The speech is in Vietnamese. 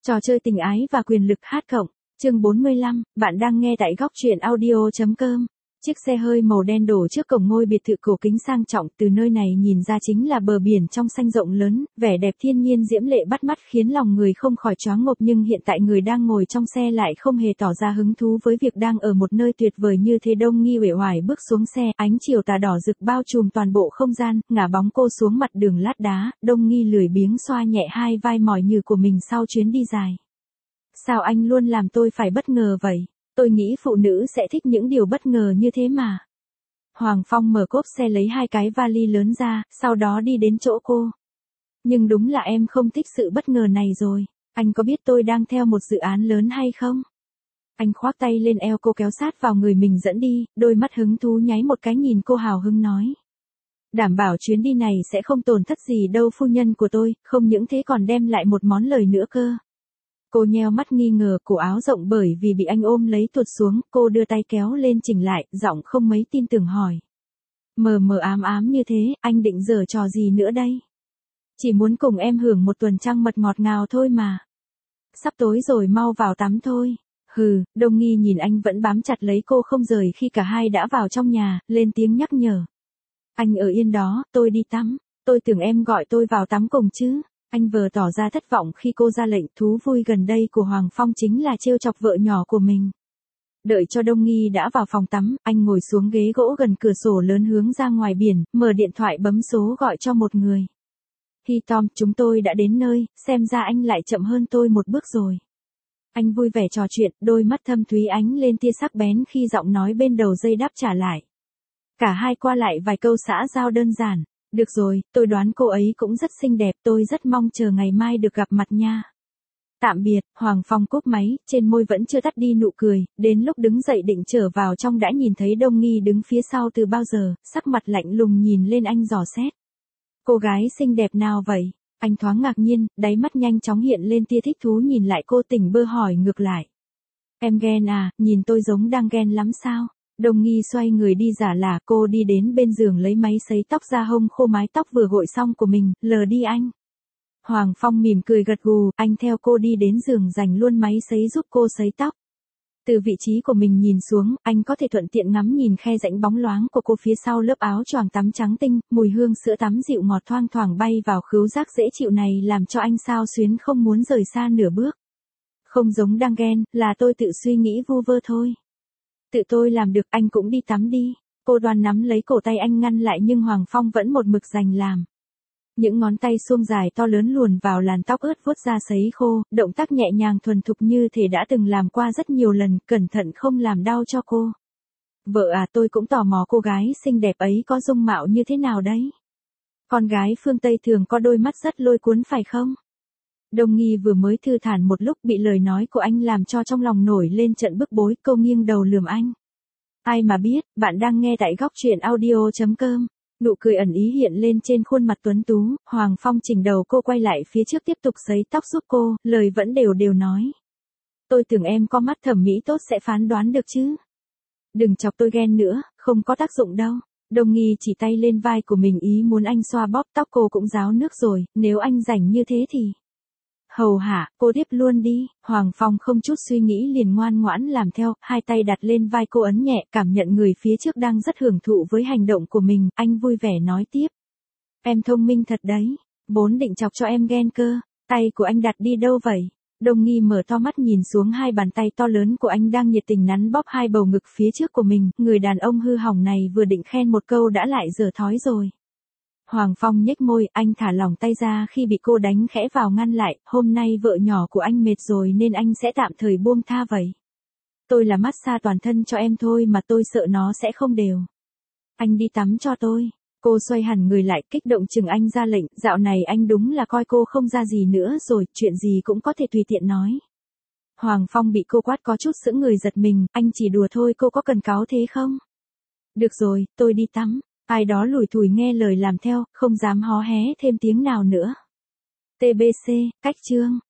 Trò chơi tình ái và quyền lực hát cộng. Chương 45, bạn đang nghe tại góc truyện audio.com. Chiếc xe hơi màu đen đổ trước cổng ngôi biệt thự cổ kính sang trọng, từ nơi này nhìn ra chính là bờ biển trong xanh rộng lớn, vẻ đẹp thiên nhiên diễm lệ bắt mắt khiến lòng người không khỏi choáng ngợp, nhưng hiện tại người đang ngồi trong xe lại không hề tỏ ra hứng thú với việc đang ở một nơi tuyệt vời như thế. Đông Nghi uể oải bước xuống xe, ánh chiều tà đỏ rực bao trùm toàn bộ không gian, ngả bóng cô xuống mặt đường lát đá. Đông Nghi lười biếng xoa nhẹ hai vai mỏi nhừ của mình sau chuyến đi dài. Sao anh luôn làm tôi phải bất ngờ vậy? Tôi nghĩ phụ nữ sẽ thích những điều bất ngờ như thế mà. Hoàng Phong mở cốp xe lấy hai cái vali lớn ra, sau đó đi đến chỗ cô. Nhưng đúng là em không thích sự bất ngờ này rồi. Anh có biết tôi đang theo một dự án lớn hay không? Anh khoác tay lên eo cô kéo sát vào người mình dẫn đi, đôi mắt hứng thú nháy một cái nhìn cô hào hứng nói. Đảm bảo chuyến đi này sẽ không tổn thất gì đâu phu nhân của tôi, không những thế còn đem lại một món lời nữa cơ. Cô nheo mắt nghi ngờ, cổ áo rộng bởi vì bị anh ôm lấy tuột xuống, cô đưa tay kéo lên chỉnh lại, giọng không mấy tin tưởng hỏi. Mờ mờ ám ám như thế, anh định giở trò gì nữa đây? Chỉ muốn cùng em hưởng một tuần trăng mật ngọt ngào thôi mà. Sắp tối rồi, mau vào tắm thôi. Hừ, Đông Nghi nhìn anh vẫn bám chặt lấy cô không rời khi cả hai đã vào trong nhà, lên tiếng nhắc nhở. Anh ở yên đó, tôi đi tắm. Tôi tưởng em gọi tôi vào tắm cùng chứ. Anh vừa tỏ ra thất vọng khi cô ra lệnh. Thú vui gần đây của Hoàng Phong chính là trêu chọc vợ nhỏ của mình. Đợi cho Đông Nghi đã vào phòng tắm, anh ngồi xuống ghế gỗ gần cửa sổ lớn hướng ra ngoài biển, mở điện thoại bấm số gọi cho một người. Hi Tom, chúng tôi đã đến nơi, xem ra anh lại chậm hơn tôi một bước rồi. Anh vui vẻ trò chuyện, đôi mắt thâm thúy ánh lên tia sắc bén khi giọng nói bên đầu dây đáp trả lại. Cả hai qua lại vài câu xã giao đơn giản. Được rồi, tôi đoán cô ấy cũng rất xinh đẹp, tôi rất mong chờ ngày mai được gặp mặt nha. Tạm biệt, Hoàng Phong cúp máy, trên môi vẫn chưa tắt đi nụ cười, đến lúc đứng dậy định trở vào trong đã nhìn thấy Đông Nghi đứng phía sau từ bao giờ, sắc mặt lạnh lùng nhìn lên anh dò xét. Cô gái xinh đẹp nào vậy? Anh thoáng ngạc nhiên, đáy mắt nhanh chóng hiện lên tia thích thú nhìn lại cô, tỉnh bơ hỏi ngược lại. Em ghen à, nhìn tôi giống đang ghen lắm sao? Đông Nghi xoay người đi giả lả, cô đi đến bên giường lấy máy sấy tóc ra hông khô mái tóc vừa gội xong của mình, lờ đi anh. Hoàng Phong mỉm cười gật gù, anh theo cô đi đến giường giành luôn máy sấy giúp cô sấy tóc. Từ vị trí của mình nhìn xuống, anh có thể thuận tiện ngắm nhìn khe rãnh bóng loáng của cô phía sau lớp áo choàng tắm trắng tinh, mùi hương sữa tắm dịu ngọt thoang thoảng bay vào khứu giác dễ chịu này làm cho anh xao xuyến không muốn rời xa nửa bước. Không giống đang ghen, là tôi tự suy nghĩ vu vơ thôi. Tự tôi làm được, anh cũng đi tắm đi. Cô đoan nắm lấy cổ tay anh ngăn lại nhưng Hoàng Phong vẫn một mực giành làm. Những ngón tay suông dài to lớn luồn vào làn tóc ướt vuốt ra sấy khô, động tác nhẹ nhàng thuần thục như thể đã từng làm qua rất nhiều lần, cẩn thận không làm đau cho cô. Vợ à, tôi cũng tò mò cô gái xinh đẹp ấy có dung mạo như thế nào đấy. Con gái phương Tây thường có đôi mắt rất lôi cuốn phải không? Đông Nghi vừa mới thư thản một lúc bị lời nói của anh làm cho trong lòng nổi lên trận bức bối, cô nghiêng đầu lườm anh. Ai mà biết, bạn đang nghe tại góc truyện audio.com. Nụ cười ẩn ý hiện lên trên khuôn mặt tuấn tú, Hoàng Phong chỉnh đầu cô quay lại phía trước tiếp tục sấy tóc giúp cô, lời vẫn đều đều nói. Tôi tưởng em có mắt thẩm mỹ tốt sẽ phán đoán được chứ. Đừng chọc tôi ghen nữa, không có tác dụng đâu. Đông Nghi chỉ tay lên vai của mình ý muốn anh xoa bóp tóc cô cũng ráo nước rồi, nếu anh rảnh như thế thì... Hầu hạ, cô tiếp luôn đi. Hoàng Phong không chút suy nghĩ liền ngoan ngoãn làm theo, hai tay đặt lên vai cô ấn nhẹ, cảm nhận người phía trước đang rất hưởng thụ với hành động của mình, anh vui vẻ nói tiếp. Em thông minh thật đấy, vốn định chọc cho em ghen cơ, tay của anh đặt đi đâu vậy? Đông Nghi mở to mắt nhìn xuống hai bàn tay to lớn của anh đang nhiệt tình nắn bóp hai bầu ngực phía trước của mình, người đàn ông hư hỏng này vừa định khen một câu đã lại dở thói rồi. Hoàng Phong nhếch môi, anh thả lỏng tay ra khi bị cô đánh khẽ vào ngăn lại, hôm nay vợ nhỏ của anh mệt rồi nên anh sẽ tạm thời buông tha vậy. Tôi là massage toàn thân cho em thôi mà tôi sợ nó sẽ không đều. Anh đi tắm cho tôi. Cô xoay hẳn người lại kích động chừng anh ra lệnh, dạo này anh đúng là coi cô không ra gì nữa rồi, chuyện gì cũng có thể tùy tiện nói. Hoàng Phong bị cô quát có chút sững người giật mình, anh chỉ đùa thôi, cô có cần cáu thế không? Được rồi, tôi đi tắm. Ai đó lủi thủi nghe lời làm theo, không dám hó hé thêm tiếng nào nữa. TBC, cách chương.